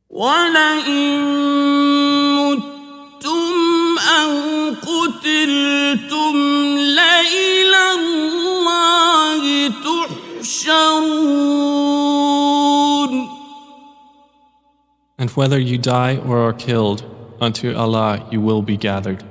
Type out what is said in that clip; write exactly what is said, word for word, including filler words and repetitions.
وَلَئِن مُتُّمْ أَوْ قُتِلْتُمْ لَإِلَى اللَّهِ تُحْشَرُونَ. And whether you die or are killed, unto Allah you will be gathered.